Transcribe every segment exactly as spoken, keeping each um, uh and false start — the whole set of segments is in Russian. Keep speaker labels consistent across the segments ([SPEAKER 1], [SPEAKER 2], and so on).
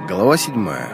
[SPEAKER 1] Глава седьмая.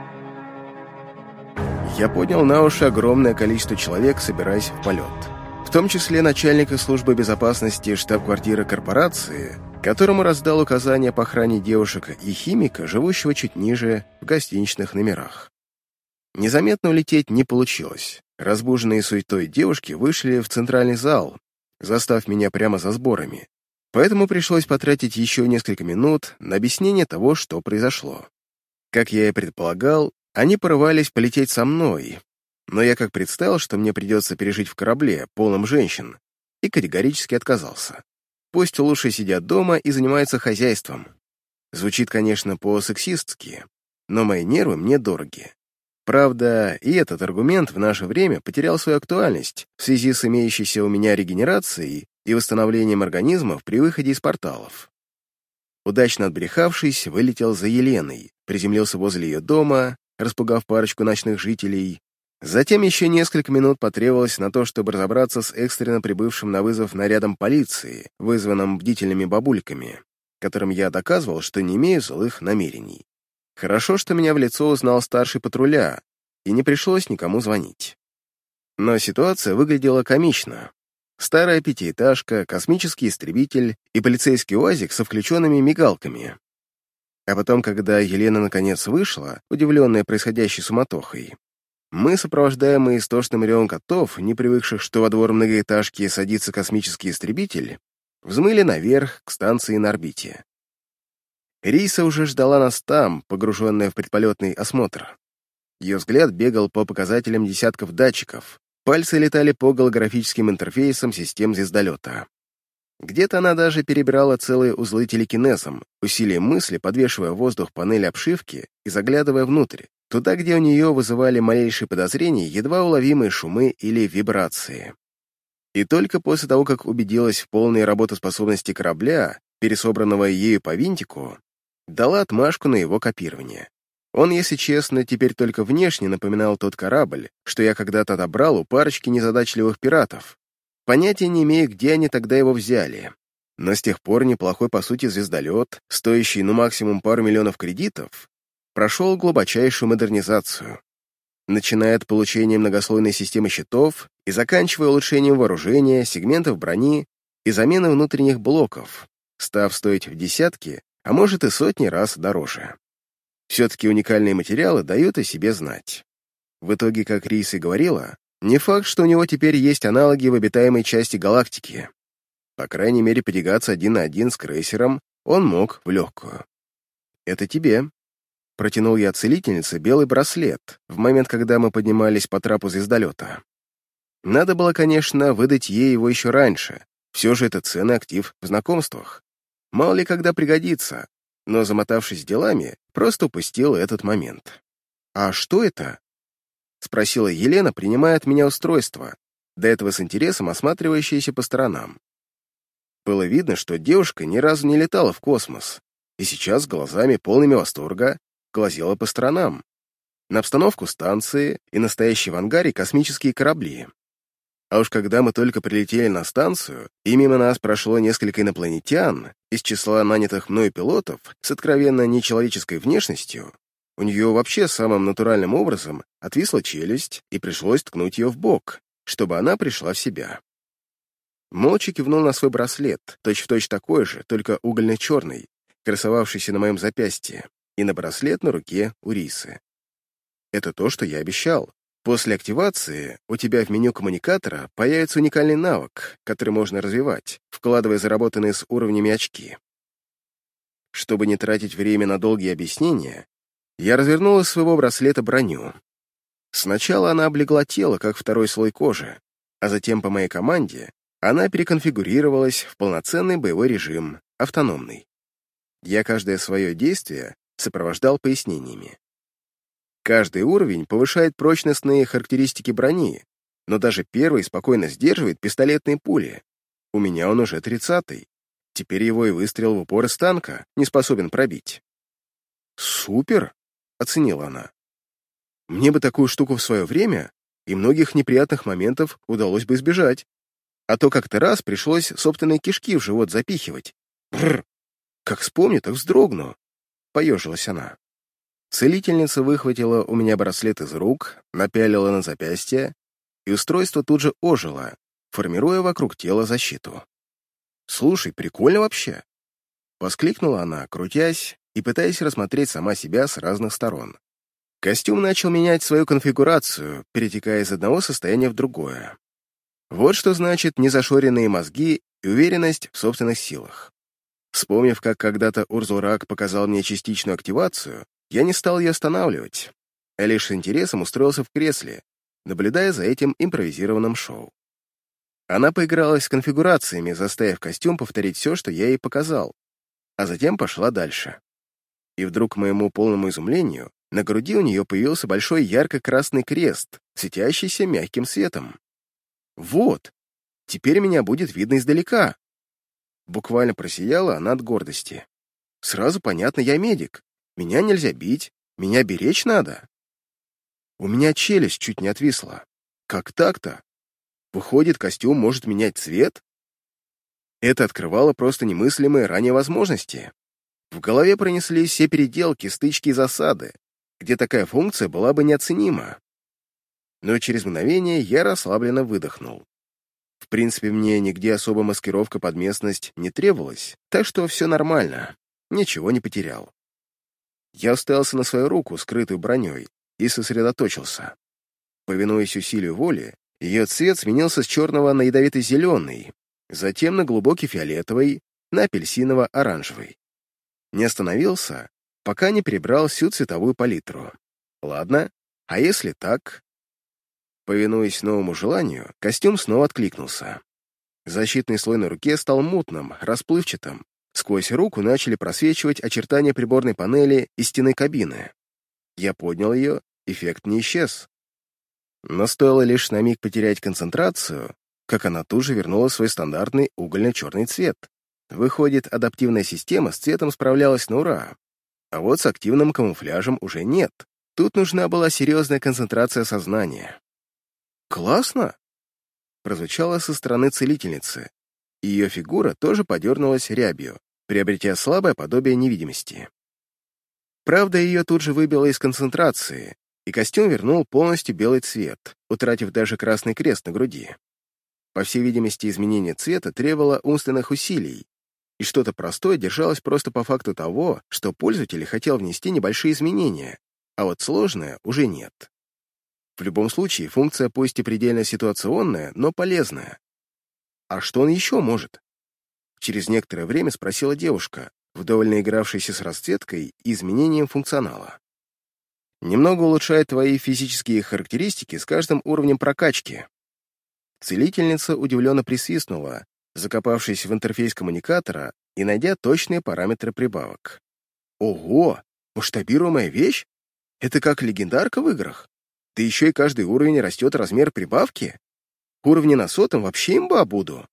[SPEAKER 1] Я поднял на уши огромное количество человек, собираясь в полет. В том числе начальника службы безопасности штаб-квартиры корпорации, которому раздал указания по охране девушек и химика, живущего чуть ниже, в гостиничных номерах. Незаметно улететь не получилось. Разбуженные суетой девушки вышли в центральный зал, застав меня прямо за сборами. Поэтому пришлось потратить еще несколько минут на объяснение того, что произошло. Как я и предполагал, они порывались полететь со мной, но я как представил, что мне придется пережить в корабле, полном женщин, и категорически отказался. Пусть лучше сидят дома и занимаются хозяйством. Звучит, конечно, по-сексистски, но мои нервы мне дороги. Правда, и этот аргумент в наше время потерял свою актуальность в связи с имеющейся у меня регенерацией и восстановлением организмов при выходе из порталов. Удачно отбрехавшись, вылетел за Еленой, приземлился возле ее дома, распугав парочку ночных жителей. Затем еще несколько минут потребовалось на то, чтобы разобраться с экстренно прибывшим на вызов нарядом полиции, вызванным бдительными бабульками, которым я доказывал, что не имею злых намерений. Хорошо, что меня в лицо узнал старший патруля, и не пришлось никому звонить. Но ситуация выглядела комично. Старая пятиэтажка, космический истребитель и полицейский УАЗик со включенными мигалками. А потом, когда Елена наконец вышла, удивленная происходящей суматохой, мы, сопровождаемые истошным ревом котов, не привыкших, что во двор многоэтажки садится космический истребитель, взмыли наверх к станции на орбите. Риса уже ждала нас там, погруженная в предполетный осмотр. Ее взгляд бегал по показателям десятков датчиков, пальцы летали по голографическим интерфейсам систем звездолета. Где-то она даже перебирала целые узлы телекинезом, усилием мысли подвешивая в воздух панель обшивки и заглядывая внутрь, туда, где у нее вызывали малейшие подозрения едва уловимые шумы или вибрации. И только после того, как убедилась в полной работоспособности корабля, пересобранного ею по винтику, дала отмашку на его копирование. Он, если честно, теперь только внешне напоминал тот корабль, что я когда-то отобрал у парочки незадачливых пиратов. Понятия не имею, где они тогда его взяли. Но с тех пор неплохой, по сути, звездолет, стоящий ну максимум пару миллионов кредитов, прошел глубочайшую модернизацию, начиная от получения многослойной системы щитов и заканчивая улучшением вооружения, сегментов брони и замены внутренних блоков, став стоить в десятки, а может и сотни раз дороже. Все-таки уникальные материалы дают о себе знать. В итоге, как Риса и говорила, не факт, что у него теперь есть аналоги в обитаемой части галактики. По крайней мере, потягаться один на один с крейсером он мог в легкую. «Это тебе». Протянул я целительнице белый браслет в момент, когда мы поднимались по трапу звездолета. Надо было, конечно, выдать ей его еще раньше. Все же это ценный актив в знакомствах. Мало ли когда пригодится, но, замотавшись делами, просто упустил этот момент. «А что это?» — спросила Елена, принимая от меня устройство, до этого с интересом осматривающееся по сторонам. Было видно, что девушка ни разу не летала в космос, и сейчас глазами, полными восторга, глазела по сторонам, на обстановку станции и настоящие в ангаре космические корабли. А уж когда мы только прилетели на станцию, и мимо нас прошло несколько инопланетян из числа нанятых мною пилотов с откровенно нечеловеческой внешностью, у нее вообще самым натуральным образом отвисла челюсть и пришлось ткнуть ее в бок, чтобы она пришла в себя. Молча кивнул на свой браслет, точь-в-точь такой же, только угольно-черный, красовавшийся на моем запястье, и на браслет на руке у Рисы. Это то, что я обещал. После активации у тебя в меню коммуникатора появится уникальный навык, который можно развивать, вкладывая заработанные с уровнями очки. Чтобы не тратить время на долгие объяснения, я развернул из своего браслета броню. Сначала она облегла тело, как второй слой кожи, а затем по моей команде она переконфигурировалась в полноценный боевой режим, автономный. Я каждое свое действие сопровождал пояснениями. Каждый уровень повышает прочностные характеристики брони, но даже первый спокойно сдерживает пистолетные пули. У меня он уже тридцатый. Теперь его и выстрел в упор из танка не способен пробить. «Супер!» — оценила она. «Мне бы такую штуку в свое время, и многих неприятных моментов удалось бы избежать. А то как-то раз пришлось собственные кишки в живот запихивать. Бррр! Как вспомню, так вздрогну!» — поежилась она. Целительница выхватила у меня браслет из рук, напялила на запястье, и устройство тут же ожило, формируя вокруг тела защиту. «Слушай, прикольно вообще!» — воскликнула она, крутясь и пытаясь рассмотреть сама себя с разных сторон. Костюм начал менять свою конфигурацию, перетекая из одного состояния в другое. Вот что значит незашоренные мозги и уверенность в собственных силах. Вспомнив, как когда-то Урзурак показал мне частичную активацию, я не стал ее останавливать, а лишь с интересом устроился в кресле, наблюдая за этим импровизированным шоу. Она поигралась с конфигурациями, заставив костюм повторить все, что я ей показал, а затем пошла дальше. И вдруг, к моему полному изумлению, на груди у нее появился большой ярко-красный крест, светящийся мягким светом. «Вот! Теперь меня будет видно издалека!» Буквально просияла она от гордости. «Сразу понятно, я медик. Меня нельзя бить, меня беречь надо». У меня челюсть чуть не отвисла. Как так-то? Выходит, костюм может менять цвет? Это открывало просто немыслимые ранее возможности. В голове пронеслись все переделки, стычки и засады, где такая функция была бы неоценима. Но через мгновение я расслабленно выдохнул. В принципе, мне нигде особо маскировка под местность не требовалась, так что все нормально, ничего не потерял. Я уставился на свою руку, скрытую броней, и сосредоточился. Повинуясь усилию воли, ее цвет сменился с черного на ядовито-зеленый, затем на глубокий фиолетовый, на апельсиново-оранжевый. Не остановился, пока не перебрал всю цветовую палитру. Ладно, а если так? Повинуясь новому желанию, костюм снова откликнулся. Защитный слой на руке стал мутным, расплывчатым. Сквозь руку начали просвечивать очертания приборной панели и стены кабины. Я поднял ее, эффект не исчез. Но стоило лишь на миг потерять концентрацию, как она тут же вернула свой стандартный угольно-черный цвет. Выходит, адаптивная система с цветом справлялась на ура. А вот с активным камуфляжем уже нет. Тут нужна была серьезная концентрация сознания. «Классно!» прозвучало со стороны целительницы, и ее фигура тоже подернулась рябью, приобретя слабое подобие невидимости. Правда, ее тут же выбило из концентрации, и костюм вернул полностью белый цвет, утратив даже красный крест на груди. По всей видимости, изменение цвета требовало умственных усилий, и что-то простое держалось просто по факту того, что пользователь хотел внести небольшие изменения, а вот сложное уже нет. В любом случае, функция пусть и предельно ситуационная, но полезная. А что он еще может? Через некоторое время спросила девушка, вдоволь наигравшаяся с расцветкой и изменением функционала. Немного улучшает твои физические характеристики с каждым уровнем прокачки. Целительница удивленно присвистнула, закопавшись в интерфейс коммуникатора и найдя точные параметры прибавок. Ого! Масштабируемая вещь? Это как легендарка в играх? Да еще и каждый уровень растет размер прибавки? Уровни на сотом вообще имба буду.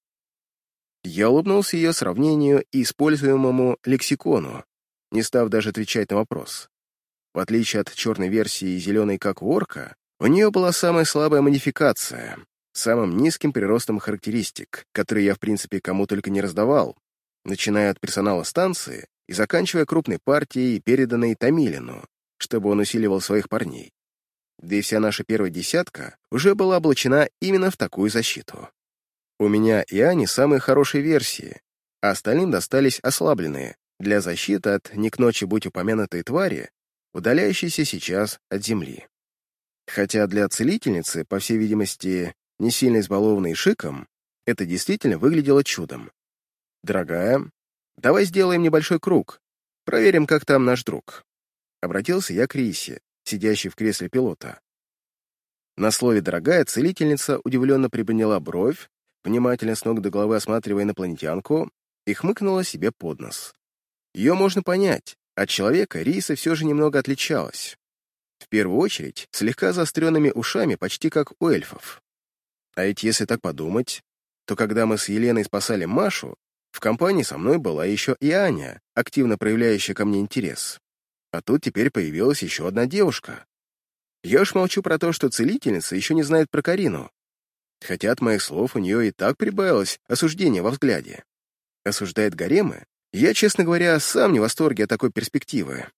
[SPEAKER 1] Я улыбнулся ее сравнению и используемому лексикону, не став даже отвечать на вопрос. В отличие от черной версии зеленой как у орка, у нее была самая слабая модификация, самым низким приростом характеристик, которые я в принципе кому только не раздавал, начиная от персонала станции и заканчивая крупной партией, переданной Томилину, чтобы он усиливал своих парней. Да и вся наша первая десятка уже была облачена именно в такую защиту. У меня и Ани самые хорошие версии, а остальным достались ослабленные для защиты от не к ночи будь упомянутой твари, удаляющейся сейчас от земли. Хотя для целительницы, по всей видимости, не сильно избалованной шиком, это действительно выглядело чудом. «Дорогая, давай сделаем небольшой круг, проверим, как там наш друг». Обратился я к Рисе, сидящей в кресле пилота. На слове «дорогая» целительница удивленно приподняла бровь, внимательно с ног до головы осматривая инопланетянку, и хмыкнула себе под нос. Ее можно понять, от человека Риса все же немного отличалась. В первую очередь, слегка заостренными ушами, почти как у эльфов. А ведь если так подумать, то когда мы с Еленой спасали Машу, в компании со мной была еще и Аня, активно проявляющая ко мне интерес. А тут теперь появилась еще одна девушка. Я уж молчу про то, что целительница еще не знает про Карину. Хотя от моих слов у нее и так прибавилось осуждение во взгляде. Осуждает гаремы? Я, честно говоря, сам не в восторге от такой перспективы.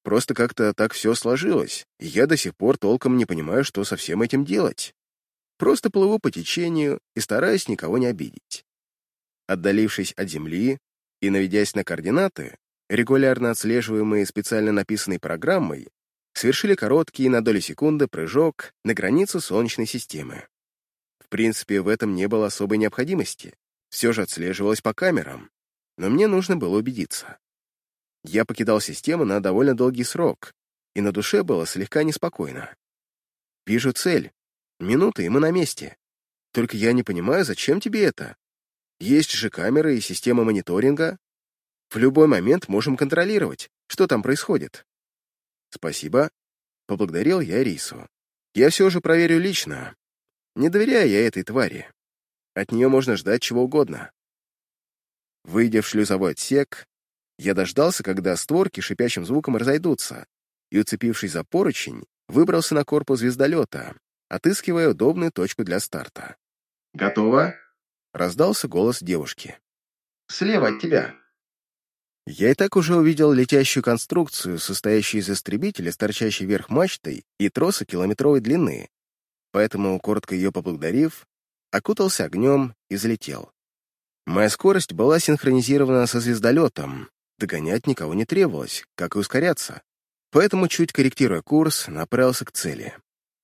[SPEAKER 1] Просто как-то так все сложилось, и я до сих пор толком не понимаю, что со всем этим делать. Просто плыву по течению и стараюсь никого не обидеть. Отдалившись от Земли и наведясь на координаты, регулярно отслеживаемые специально написанной программой, совершили короткий на долю секунды прыжок на границу Солнечной системы. В принципе, в этом не было особой необходимости. Все же отслеживалось по камерам, но мне нужно было убедиться. Я покидал систему на довольно долгий срок, и на душе было слегка неспокойно. Вижу цель. Минуты, и мы на месте. Только я не понимаю, зачем тебе это? Есть же камеры и система мониторинга. В любой момент можем контролировать, что там происходит. Спасибо. Поблагодарил я Рису. Я все же проверю лично. Не доверяю я этой твари. От нее можно ждать чего угодно. Выйдя в шлюзовой отсек, я дождался, когда створки шипящим звуком разойдутся, и, уцепившись за поручень, выбрался на корпус звездолета, отыскивая удобную точку для старта.
[SPEAKER 2] «Готово?»
[SPEAKER 1] — раздался голос девушки.
[SPEAKER 2] «Слева от тебя».
[SPEAKER 1] Я и так уже увидел летящую конструкцию, состоящую из истребителя с торчащей вверх мачтой и троса километровой длины, поэтому, коротко ее поблагодарив, окутался огнем и залетел. Моя скорость была синхронизирована со звездолетом, догонять никого не требовалось, как и ускоряться, поэтому, чуть корректируя курс, направился к цели.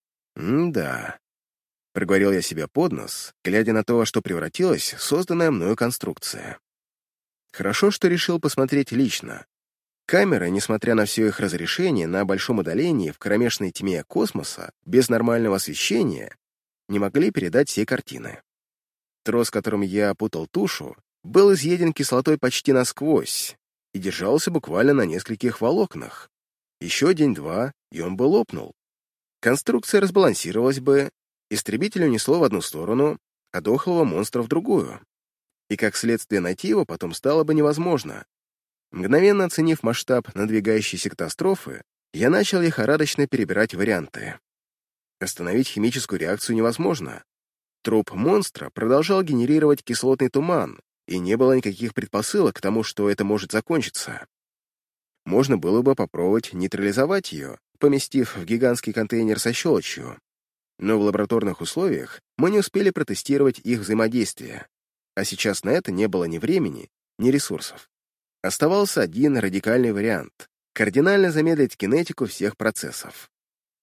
[SPEAKER 1] «М-да», — проговорил я себе под нос, глядя на то, во что превратилась созданная мною конструкция. Хорошо, что решил посмотреть лично. Камеры, несмотря на все их разрешение на большом удалении в кромешной тьме космоса, без нормального освещения, не могли передать всей картины. Трос, которым я опутал тушу, был изъеден кислотой почти насквозь и держался буквально на нескольких волокнах. Еще день-два, и он бы лопнул. Конструкция разбалансировалась бы, истребитель унесло в одну сторону, а дохлого монстра в другую. И как следствие найти его потом стало бы невозможно. Мгновенно оценив масштаб надвигающейся катастрофы, я начал лихорадочно перебирать варианты. Остановить химическую реакцию невозможно. Труп монстра продолжал генерировать кислотный туман, и не было никаких предпосылок к тому, что это может закончиться. Можно было бы попробовать нейтрализовать ее, поместив в гигантский контейнер со щелочью, но в лабораторных условиях мы не успели протестировать их взаимодействие, а сейчас на это не было ни времени, ни ресурсов. Оставался один радикальный вариант — кардинально замедлить кинетику всех процессов.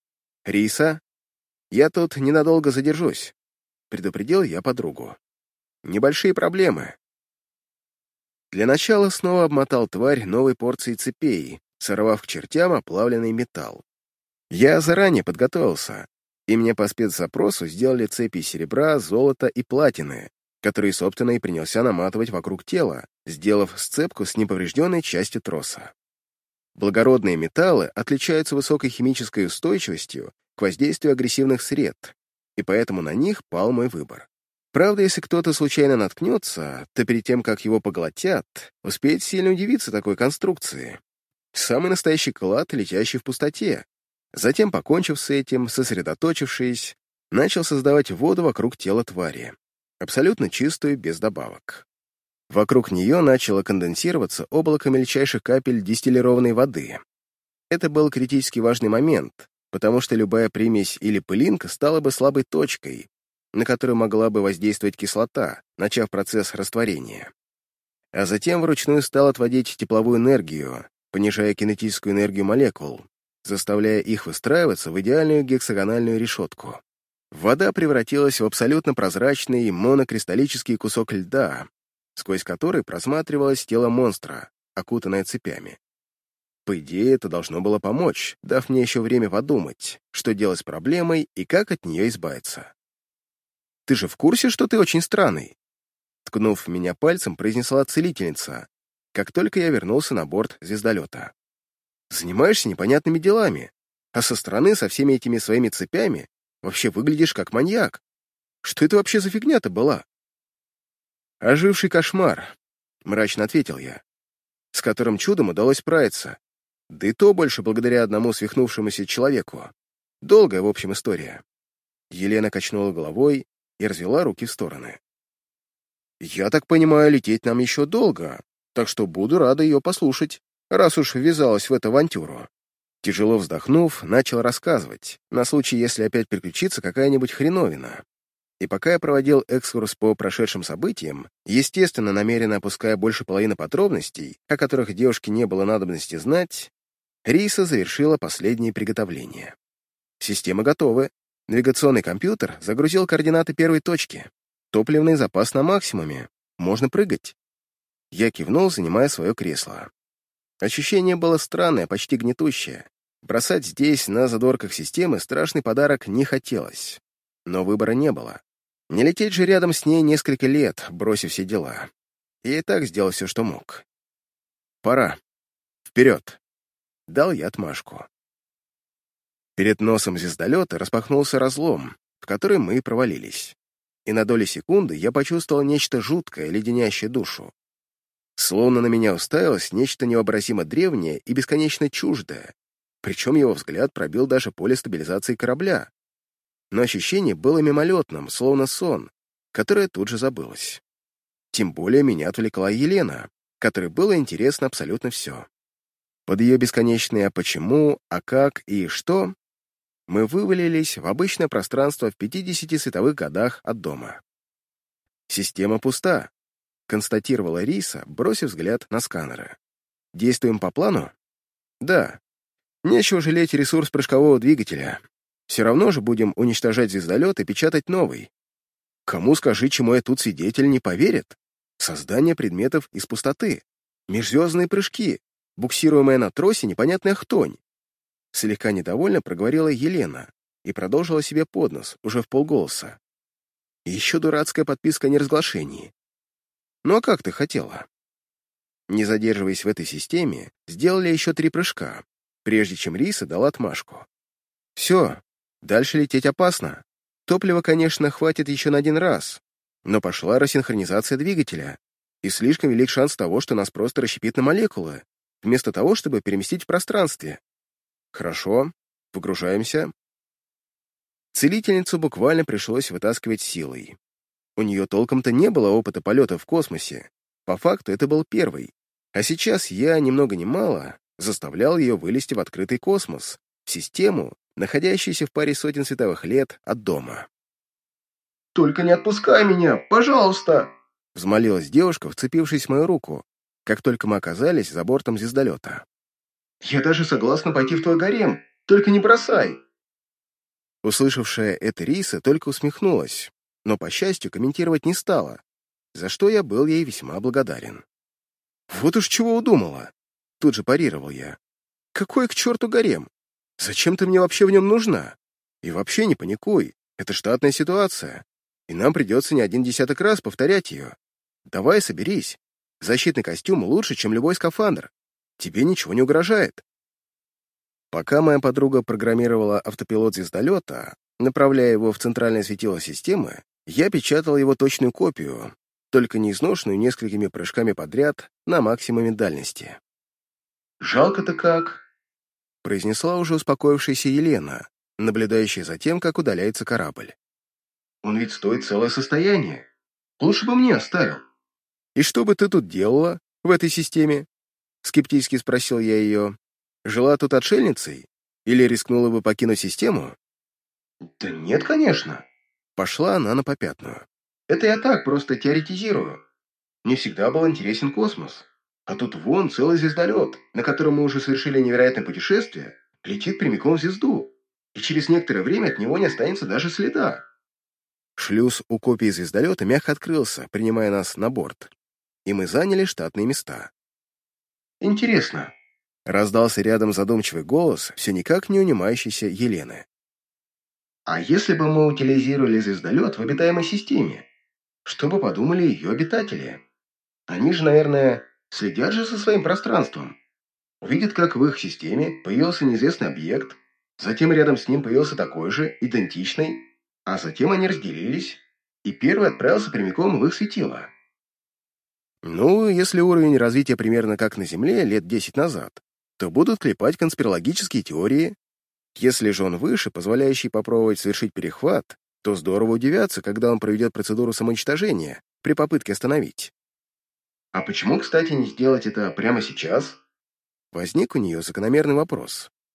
[SPEAKER 1] «Риса, я тут ненадолго задержусь», — предупредил я подругу. «Небольшие проблемы». Для начала снова обмотал тварь новой порцией цепей, сорвав к чертям оплавленный металл. Я заранее подготовился, и мне по спецзапросу сделали цепи серебра, золота и платины, которые, собственно, и принялся наматывать вокруг тела, сделав сцепку с неповрежденной частью троса. Благородные металлы отличаются высокой химической устойчивостью к воздействию агрессивных сред, и поэтому на них пал мой выбор. Правда, если кто-то случайно наткнется, то перед тем, как его поглотят, успеет сильно удивиться такой конструкции. Самый настоящий клад, летящий в пустоте. Затем, покончив с этим, сосредоточившись, начал создавать воду вокруг тела твари, абсолютно чистую, без добавок. Вокруг нее начало конденсироваться облако мельчайших капель дистиллированной воды. Это был критически важный момент, потому что любая примесь или пылинка стала бы слабой точкой, на которую могла бы воздействовать кислота, начав процесс растворения. А затем вручную стал отводить тепловую энергию, понижая кинетическую энергию молекул, заставляя их выстраиваться в идеальную гексагональную решетку. Вода превратилась в абсолютно прозрачный монокристаллический кусок льда, сквозь который просматривалось тело монстра, окутанное цепями. По идее, это должно было помочь, дав мне еще время подумать, что делать с проблемой и как от нее избавиться. «Ты же в курсе, что ты очень странный?» Ткнув меня пальцем, произнесла целительница, как только я вернулся на борт звездолета. «Занимаешься непонятными делами, а со стороны со всеми этими своими цепями вообще выглядишь как маньяк. Что это вообще за фигня-то была?» «Оживший кошмар», — мрачно ответил я, «с которым чудом удалось справиться. Да и то больше благодаря одному свихнувшемуся человеку. Долгая, в общем, история». Елена качнула головой и развела руки в стороны. «Я так понимаю, лететь нам еще долго, так что буду рада ее послушать, раз уж ввязалась в эту авантюру. Тяжело вздохнув, начал рассказывать, на случай, если опять приключится какая-нибудь хреновина. И пока я проводил экскурс по прошедшим событиям, естественно, намеренно опуская больше половины подробностей, о которых девушке не было надобности знать, Риса завершила последние приготовления. Система готова. Навигационный компьютер загрузил координаты первой точки. Топливный запас на максимуме. Можно прыгать. Я кивнул, занимая свое кресло. Ощущение было странное, почти гнетущее. Бросать здесь, на задворках системы, страшный подарок не хотелось. Но выбора не было. Не лететь же рядом с ней несколько лет, бросив все дела. Я и так сделал все, что мог. Пора. Вперед. Дал я отмашку. Перед носом звездолета распахнулся разлом, в который мы провалились. И на доли секунды я почувствовал нечто жуткое, леденящее душу. Словно на меня уставилось нечто невообразимо древнее и бесконечно чуждое, причем его взгляд пробил даже поле стабилизации корабля. Но ощущение было мимолетным, словно сон, которое тут же забылось. Тем более меня отвлекла Елена, которой было интересно абсолютно все. Под ее бесконечное «почему», «а как» и «что» мы вывалились в обычное пространство в пятидесяти световых годах от дома. «Система пуста», — констатировала Риса, бросив взгляд на сканеры. «Действуем по плану?» «Да. Нечего жалеть ресурс прыжкового двигателя. Все равно же будем уничтожать звездолет и печатать новый. Кому, скажи, чему я тут свидетель, не поверит? Создание предметов из пустоты, межзвездные прыжки, буксируемая на тросе непонятная хтонь». Слегка недовольно проговорила Елена и продолжила себе под нос, уже в полголоса. И еще дурацкая подписка о неразглашении. Ну а как ты хотела? Не задерживаясь в этой системе, сделали еще три прыжка, прежде чем Риса дала отмашку. Все, дальше лететь опасно. Топлива, конечно, хватит еще на один раз, но пошла рассинхронизация двигателя, и слишком велик шанс того, что нас просто расщепит на молекулы, вместо того, чтобы переместить в пространстве. Хорошо, погружаемся. Целительницу буквально пришлось вытаскивать силой. У нее толком-то не было опыта полета в космосе. По факту это был первый. А сейчас я, ни много ни мало, заставлял ее вылезти в открытый космос, в систему, находящуюся в паре сотен световых лет от дома.
[SPEAKER 2] «Только не отпускай меня, пожалуйста!»
[SPEAKER 1] Взмолилась девушка, вцепившись в мою руку, как только мы оказались за бортом звездолета.
[SPEAKER 2] «Я даже согласна пойти в твой гарем, только не бросай!»
[SPEAKER 1] Услышавшая это Риса только усмехнулась, но, по счастью, комментировать не стала, за что я был ей весьма благодарен. «Вот уж чего удумала!» Тут же парировал я. «Какой к черту гарем? Зачем ты мне вообще в нем нужна? И вообще не паникуй, это штатная ситуация, и нам придется не один десяток раз повторять ее. Давай соберись. Защитный костюм лучше, чем любой скафандр. Тебе ничего не угрожает». Пока моя подруга программировала автопилот звездолета, направляя его в центральное светило системы, я печатал его точную копию, только не изношенную несколькими прыжками подряд на максимуме дальности.
[SPEAKER 2] «Жалко-то как»,
[SPEAKER 1] — произнесла уже успокоившаяся Елена, наблюдающая за тем, как удаляется корабль.
[SPEAKER 2] «Он ведь стоит целое состояние. Лучше бы мне оставил».
[SPEAKER 1] «И что бы ты тут делала в этой системе?» — скептически спросил я ее. «Жила тут отшельницей? Или рискнула бы покинуть систему?»
[SPEAKER 2] «Да нет, конечно».
[SPEAKER 1] Пошла она на попятную.
[SPEAKER 2] «Это я так, просто теоретизирую. Мне всегда был интересен космос. А тут вон целый звездолет, на котором мы уже совершили невероятное путешествие, летит прямиком в звезду, и через некоторое время от него не останется даже следа».
[SPEAKER 1] Шлюз у копии звездолета мягко открылся, принимая нас на борт, и мы заняли штатные места.
[SPEAKER 2] «Интересно».
[SPEAKER 1] Раздался рядом задумчивый голос, все никак не унимающейся Елены.
[SPEAKER 2] «А если бы мы утилизировали звездолет в обитаемой системе? Что бы подумали ее обитатели? Они же, наверное, следят же за своим пространством. Увидят, как в их системе появился неизвестный объект, затем рядом с ним появился такой же, идентичный, а затем они разделились, и первый отправился прямиком в их светило».
[SPEAKER 1] Ну, если уровень развития примерно как на Земле лет десять назад, то будут клепать конспирологические теории. Если же он выше, позволяющий попробовать совершить перехват, то здорово удивятся, когда он проведет процедуру самоуничтожения при попытке остановить.
[SPEAKER 2] «А почему, кстати, не сделать это прямо сейчас?»
[SPEAKER 1] Возник у нее закономерный вопрос.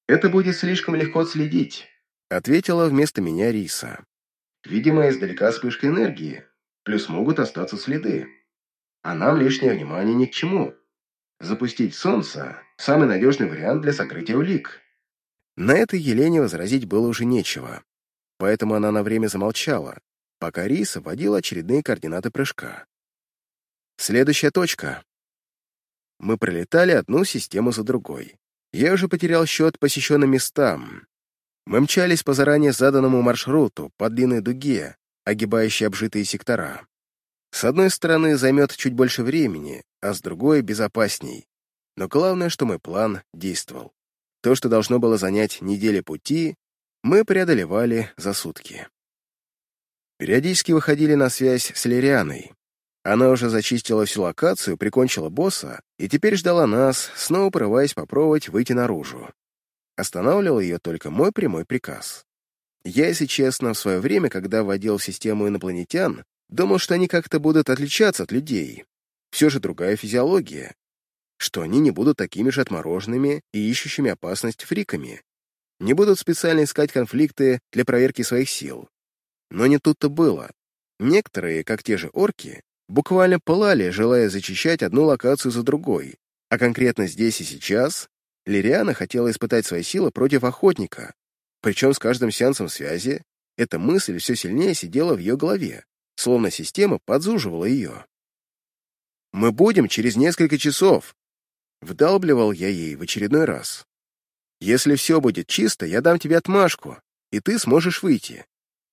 [SPEAKER 2] Это будет слишком легко отследить,
[SPEAKER 1] ответила вместо меня Риса.
[SPEAKER 2] Видимо, издалека вспышка энергии, плюс могут остаться следы. А нам лишнее внимание ни к чему. Запустить солнце – самый надежный вариант для сокрытия улик.
[SPEAKER 1] На это Елене возразить было уже нечего, поэтому она на время замолчала, пока Риса вводила очередные координаты прыжка. Следующая точка. Мы пролетали одну систему за другой. Я уже потерял счет посещенным местам. Мы мчались по заранее заданному маршруту по длинной дуге, огибающей обжитые сектора. С одной стороны, займет чуть больше времени, а с другой — безопасней. Но главное, что мой план действовал. То, что должно было занять недели пути, мы преодолевали за сутки. Периодически выходили на связь с Лирианой. Она уже зачистила всю локацию, прикончила босса и теперь ждала нас, снова порываясь попробовать выйти наружу. Останавливал ее только мой прямой приказ. Я, если честно, в свое время, когда вводил в систему инопланетян, думал, что они как-то будут отличаться от людей. Все же другая физиология. Что они не будут такими же отмороженными и ищущими опасность фриками. Не будут специально искать конфликты для проверки своих сил. Но не тут-то было. Некоторые, как те же орки, буквально пылали, желая зачищать одну локацию за другой, а конкретно здесь и сейчас Лириана хотела испытать свои силы против охотника, причем с каждым сеансом связи эта мысль все сильнее сидела в ее голове, словно система подзуживала ее. «Мы будем через несколько часов», — вдалбливал я ей в очередной раз. «Если все будет чисто, я дам тебе отмашку, и ты сможешь выйти».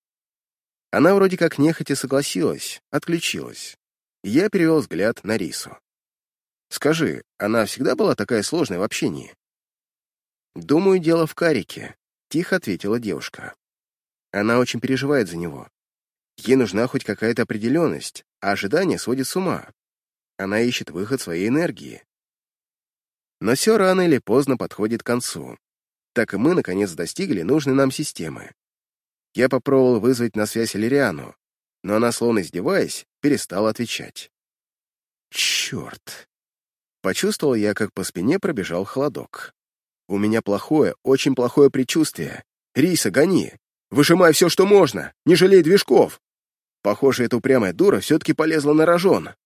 [SPEAKER 1] Она вроде как нехотя согласилась, отключилась. Я перевел взгляд на Рису. «Скажи, она всегда была такая сложная в общении?» «Думаю, дело в Карике», — тихо ответила девушка. «Она очень переживает за него. Ей нужна хоть какая-то определенность, а ожидание сводит с ума. Она ищет выход своей энергии. Но все рано или поздно подходит к концу. Так и мы, наконец, достигли нужной нам системы. Я попробовал вызвать на связь Лириану, но она, словно издеваясь, перестала отвечать. Черт! Почувствовал я, как по спине пробежал холодок. У меня плохое, очень плохое предчувствие. Риса, гони! Выжимай все, что можно! Не жалей движков! Похоже, эта упрямая дура все-таки полезла на рожон.